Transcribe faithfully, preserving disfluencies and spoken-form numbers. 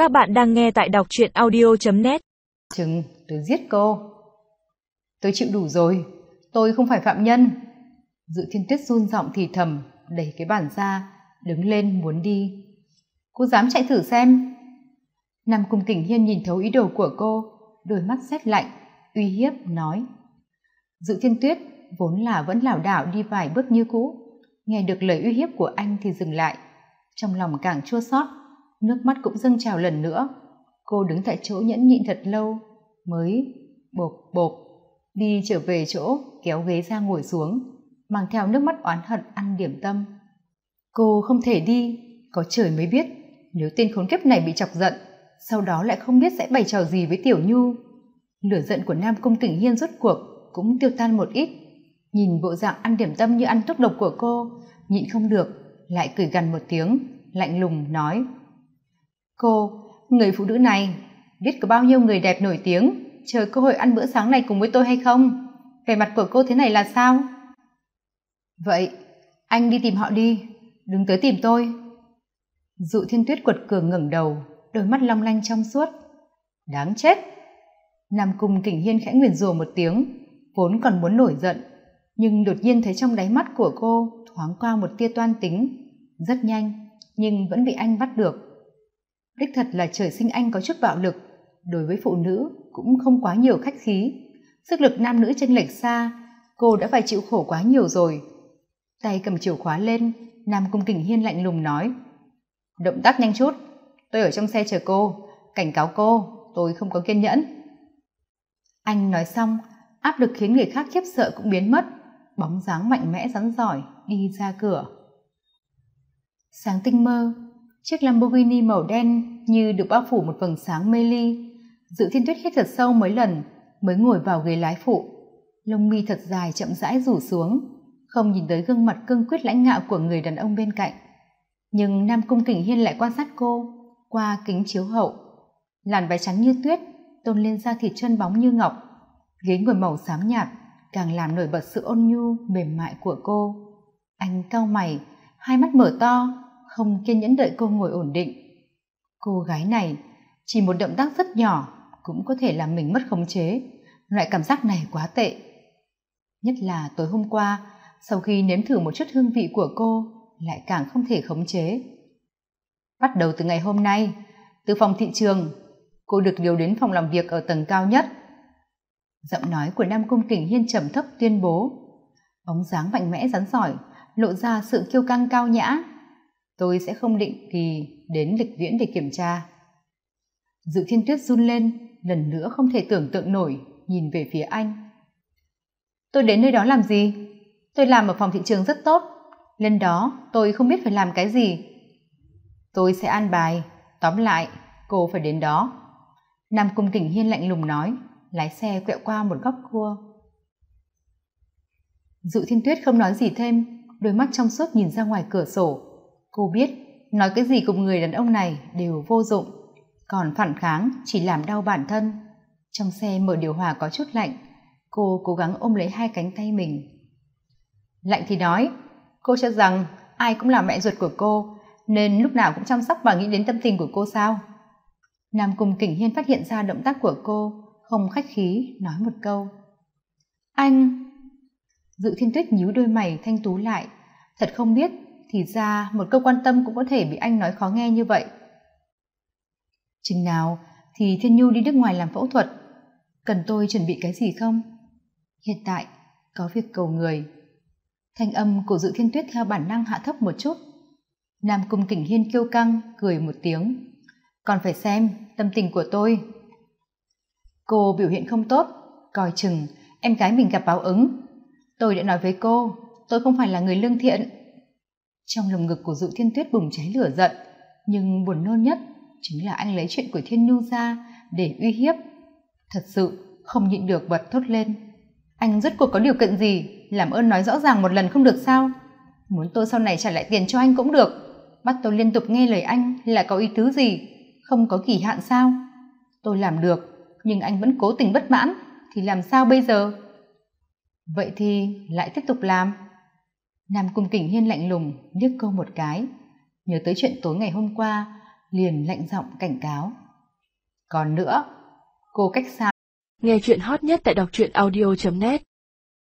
Các bạn đang nghe tại đọc truyện audio chấm net. Chừng, tôi giết cô. Tôi chịu đủ rồi, tôi không phải phạm nhân. Dự Thiên Tuyết run giọng thì thầm, đẩy cái bàn ra, đứng lên muốn đi. Cô dám chạy thử xem. Nam Cung Kình Hiên nhìn thấu ý đồ của cô, đôi mắt rét lạnh, uy hiếp nói. Dự Thiên Tuyết vốn là vẫn lảo đảo đi vài bước như cũ, nghe được lời uy hiếp của anh thì dừng lại, trong lòng càng chua xót, nước mắt cũng dâng trào lần nữa. Cô đứng tại chỗ nhẫn nhịn thật lâu, mới bộp bộp đi trở về chỗ, kéo ghế ra ngồi xuống, mang theo nước mắt oán hận ăn điểm tâm. Cô không thể đi, có trời mới biết, nếu tên khốn kiếp này bị chọc giận, sau đó lại không biết sẽ bày trò gì với Tiểu Nhu. Lửa giận của Nam Cung Kình Hiên rốt cuộc cũng tiêu tan một ít, nhìn bộ dạng ăn điểm tâm như ăn thuốc độc của cô, nhịn không được, lại cười gằn một tiếng, lạnh lùng nói. Cô, người phụ nữ này, biết có bao nhiêu người đẹp nổi tiếng chờ cơ hội ăn bữa sáng này cùng với tôi hay không? Vẻ mặt của cô thế này là sao? Vậy, anh đi tìm họ đi, đừng tới tìm tôi. Dụ Thiên Tuyết quật cường ngẩng đầu, đôi mắt long lanh trong suốt. Đáng chết! Nam Cung Kình Hiên khẽ nguyền rủa một tiếng, vốn còn muốn nổi giận, nhưng đột nhiên thấy trong đáy mắt của cô thoáng qua một tia toan tính, rất nhanh, nhưng vẫn bị anh bắt được. Đích thật là trời sinh anh có chút bạo lực, đối với phụ nữ cũng không quá nhiều khách khí. Sức lực nam nữ chênh lệch xa, cô đã phải chịu khổ quá nhiều rồi. Tay cầm chìa khóa lên, Nam Cung Kình Hiên lạnh lùng nói. Động tác nhanh chút, tôi ở trong xe chờ cô, cảnh cáo cô, tôi không có kiên nhẫn. Anh nói xong, áp lực khiến người khác khiếp sợ cũng biến mất, bóng dáng mạnh mẽ rắn giỏi đi ra cửa. Sáng tinh mơ, chiếc Lamborghini màu đen như được bao phủ một vầng sáng mê ly. Dự Thiên Tuyết hít thật sâu mấy lần mới ngồi vào ghế lái phụ, lông mi thật dài chậm rãi rủ xuống, không nhìn tới gương mặt cương quyết lãnh ngạo của người đàn ông bên cạnh. Nhưng Nam Cung Kình Hiên lại quan sát cô qua kính chiếu hậu, làn váy trắng như tuyết tôn lên da thịt chân bóng như ngọc, ghế ngồi màu xám nhạt càng làm nổi bật sự ôn nhu mềm mại của cô. Anh cau mày, hai mắt mở to, không kiên nhẫn đợi cô ngồi ổn định. Cô gái này chỉ một động tác rất nhỏ cũng có thể làm mình mất khống chế, loại cảm giác này quá tệ. Nhất là tối hôm qua, sau khi nếm thử một chút hương vị của cô, lại càng không thể khống chế. Bắt đầu từ ngày hôm nay, từ phòng thị trường, cô được điều đến phòng làm việc ở tầng cao nhất. Giọng nói của Nam Cung Kình Hiên trầm thấp tuyên bố, bóng dáng mạnh mẽ rắn giỏi lộ ra sự kiêu căng cao nhã. Tôi sẽ không định kỳ đến Lịch Viễn để kiểm tra. Dự Thiên Tuyết run lên, lần nữa không thể tưởng tượng nổi, nhìn về phía anh. Tôi đến nơi đó làm gì? Tôi làm ở phòng thị trường rất tốt, lên đó tôi không biết phải làm cái gì. Tôi sẽ an bài, tóm lại cô phải đến đó. Nam Cung Kình Hiên lạnh lùng nói, lái xe quẹo qua một góc cua. Dự Thiên Tuyết không nói gì thêm, đôi mắt trong suốt nhìn ra ngoài cửa sổ. Cô biết nói cái gì cùng người đàn ông này đều vô dụng, còn phản kháng chỉ làm đau bản thân. Trong xe mở điều hòa có chút lạnh, cô cố gắng ôm lấy hai cánh tay mình. Lạnh thì nói, cô cho rằng ai cũng là mẹ ruột của cô, nên lúc nào cũng chăm sóc và nghĩ đến tâm tình của cô sao? Nam Cung Kình Hiên phát hiện ra động tác của cô, không khách khí nói một câu. Anh... Dự Thiên Tuyết nhíu đôi mày thanh tú lại, thật không biết thì ra một câu quan tâm cũng có thể bị anh nói khó nghe như vậy. Chừng nào thì Thiên Nhu đi nước ngoài làm phẫu thuật, cần tôi chuẩn bị cái gì không? Hiện tại có việc cầu người. Thanh âm của Dự Thiên Tuyết theo bản năng hạ thấp một chút. Nam Cung Kình Hiên kiêu căng cười một tiếng. Còn phải xem tâm tình của tôi. Cô biểu hiện không tốt, coi chừng em gái mình gặp báo ứng. Tôi đã nói với cô, tôi không phải là người lương thiện. Trong lồng ngực của Dự Thiên Tuyết bùng cháy lửa giận, nhưng buồn nôn nhất chính là anh lấy chuyện của Thiên Nhu ra để uy hiếp. Thật sự không nhịn được bật thốt lên. Anh rốt cuộc có điều kiện gì? Làm ơn nói rõ ràng một lần không được sao? Muốn tôi sau này trả lại tiền cho anh cũng được, bắt tôi liên tục nghe lời anh là có ý tứ gì? Không có kỳ hạn sao? Tôi làm được, nhưng anh vẫn cố tình bất mãn, thì làm sao bây giờ? Vậy thì lại tiếp tục làm. Nam Cung Kình Hiên lạnh lùng liếc cô một cái, nhớ tới chuyện tối ngày hôm qua, liền lạnh giọng cảnh cáo. Còn nữa, cô cách xa. Nghe chuyện hot nhất tại đọc truyện audio chấm net